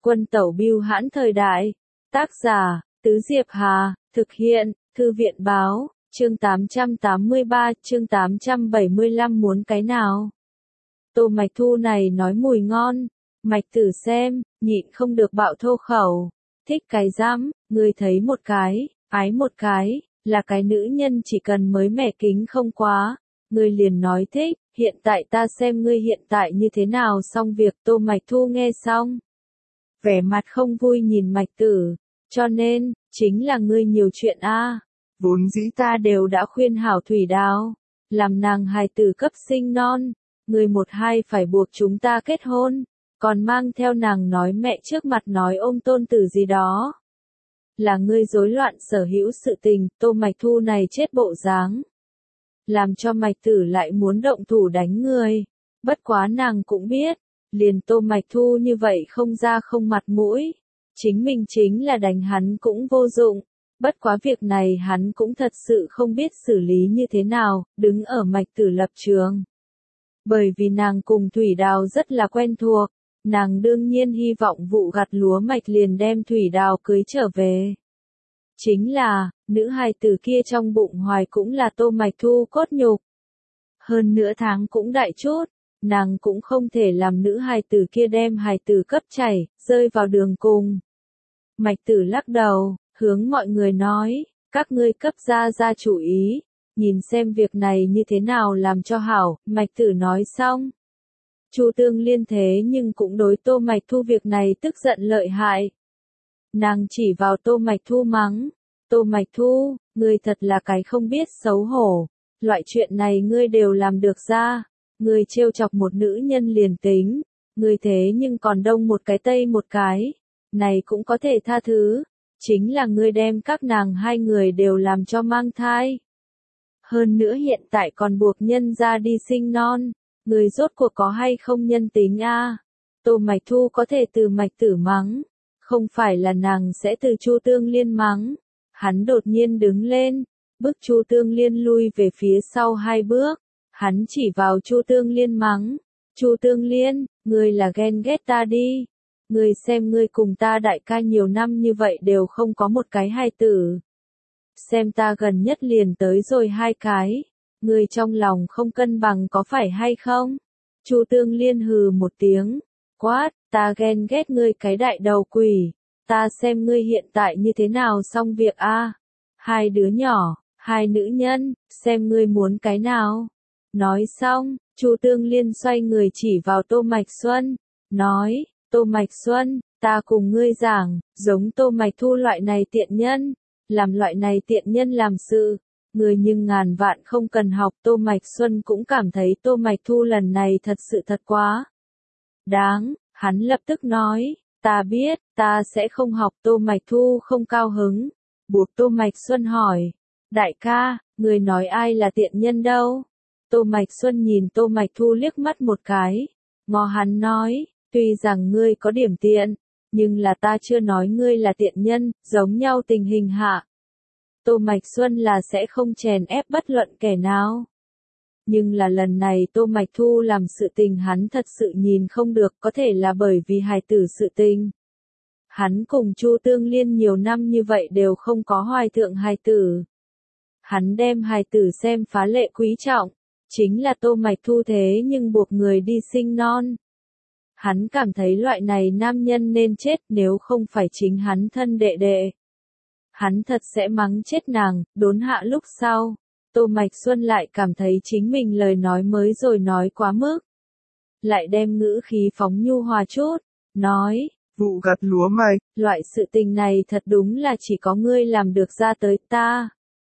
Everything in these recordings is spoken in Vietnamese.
Quân tẩu bưu hãn thời đại. Tác giả, Tứ Diệp Hà, thực hiện, Thư viện báo, chương 883, chương 875 muốn cái nào? Tô Mạch Thu này nói mùi ngon, Mạch Tử xem, nhịn không được bạo thô khẩu, thích cái rắm, ngươi thấy một cái, ái một cái, là cái nữ nhân chỉ cần mới mẻ kính không quá, ngươi liền nói thích, hiện tại ta xem ngươi hiện tại như thế nào. Xong việc Tô Mạch Thu nghe xong, vẻ mặt không vui nhìn Mạch Tử, cho nên, chính là ngươi nhiều chuyện a. Vốn dĩ ta đều đã khuyên hảo Thủy Đào, làm nàng hài tử cấp sinh non, ngươi một hai phải buộc chúng ta kết hôn, còn mang theo nàng nói mẹ trước mặt nói ôm tôn tử gì đó. Là ngươi rối loạn sở hữu sự tình. Tô Mạch Thu này chết bộ dáng, làm cho Mạch Tử lại muốn động thủ đánh người. Bất quá nàng cũng biết, liền Tô Mạch Thu như vậy không ra không mặt mũi, chính mình chính là đánh hắn cũng vô dụng. Bất quá việc này hắn cũng thật sự không biết xử lý như thế nào, đứng ở Mạch Tử lập trường. Bởi vì nàng cùng Thủy Đào rất là quen thuộc, nàng đương nhiên hy vọng vụ gặt lúa mạch liền đem Thủy Đào cưới trở về. Chính là, nữ hài tử kia trong bụng hoài cũng là Tô Mạch Thu cốt nhục. Hơn nửa tháng cũng đại chút, nàng cũng không thể làm nữ hài tử kia đem hài tử cấp chảy, rơi vào đường cùng. Mạch Tử lắc đầu, hướng mọi người nói, các ngươi cấp ra chủ ý, nhìn xem việc này như thế nào làm cho hảo. Mạch Tử nói xong, Chu Tương Liên thế nhưng cũng đối Tô Mạch Thu việc này tức giận lợi hại. Nàng chỉ vào Tô Mạch Thu mắng, Tô Mạch Thu, ngươi thật là cái không biết xấu hổ, loại chuyện này ngươi đều làm được ra, ngươi trêu chọc một nữ nhân liền tính, ngươi thế nhưng còn đông một cái tây một cái, này cũng có thể tha thứ, chính là ngươi đem các nàng hai người đều làm cho mang thai. Hơn nữa hiện tại còn buộc nhân ra đi sinh non, ngươi rốt cuộc có hay không nhân tính a? Tô Mạch Thu có thể từ Mạch Tử mắng, không phải là nàng sẽ từ Chu Tương Liên mắng. Hắn đột nhiên đứng lên, bức Chu Tương Liên lui về phía sau hai bước, hắn chỉ vào Chu Tương Liên mắng, Chu Tương Liên, ngươi là ghen ghét ta đi, ngươi xem ngươi cùng ta đại ca nhiều năm như vậy đều không có một cái hài tử. Xem ta gần nhất liền tới rồi hai cái, ngươi trong lòng không cân bằng có phải hay không? Chu Tương Liên hừ một tiếng, quát, ta ghen ghét ngươi cái đại đầu quỷ, ta xem ngươi hiện tại như thế nào. Xong việc a, hai đứa nhỏ, hai nữ nhân, xem ngươi muốn cái nào. Nói xong, Chu Tương Liên xoay người chỉ vào Tô Mạch Xuân, nói, Tô Mạch Xuân, ta cùng ngươi giảng, giống Tô Mạch Thu loại này tiện nhân, làm loại này tiện nhân làm sự, người nhưng ngàn vạn không cần học. Tô Mạch Xuân cũng cảm thấy Tô Mạch Thu lần này thật sự thật quá đáng, hắn lập tức nói, ta biết, ta sẽ không học. Tô Mạch Thu không cao hứng, buộc Tô Mạch Xuân hỏi, đại ca, người nói ai là tiện nhân đâu? Tô Mạch Xuân nhìn Tô Mạch Thu liếc mắt một cái, ngó hắn nói, tuy rằng ngươi có điểm tiện, nhưng là ta chưa nói ngươi là tiện nhân. Giống nhau tình hình hạ, Tô Mạch Xuân là sẽ không chèn ép bất luận kẻ nào. Nhưng là lần này Tô Mạch Thu làm sự tình hắn thật sự nhìn không được, có thể là bởi vì hài tử sự tình. Hắn cùng Chu Tương Liên nhiều năm như vậy đều không có hoài thượng hài tử. Hắn đem hài tử xem phá lệ quý trọng, chính là Tô Mạch Thu thế nhưng buộc người đi sinh non. Hắn cảm thấy loại này nam nhân nên chết, nếu không phải chính hắn thân đệ đệ. Hắn thật sẽ mắng chết nàng. Đốn hạ lúc sau, Tô Mạch Xuân lại cảm thấy chính mình lời nói mới rồi nói quá mức. Lại đem ngữ khí phóng nhu hòa chút, nói, vụ gặt lúa mạch, loại sự tình này thật đúng là chỉ có ngươi làm được ra tới ta.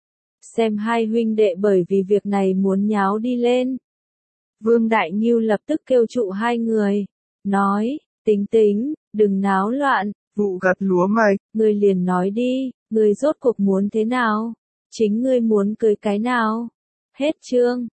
Xem hai huynh đệ bởi vì việc này muốn nháo đi lên. Vương Đại Ngưu lập tức kêu trụ hai người, nói, tính, đừng náo loạn, vụ gặt lúa mạch, ngươi liền nói đi, ngươi rốt cuộc muốn thế nào? Chính ngươi muốn cưới cái nào? Hết chương.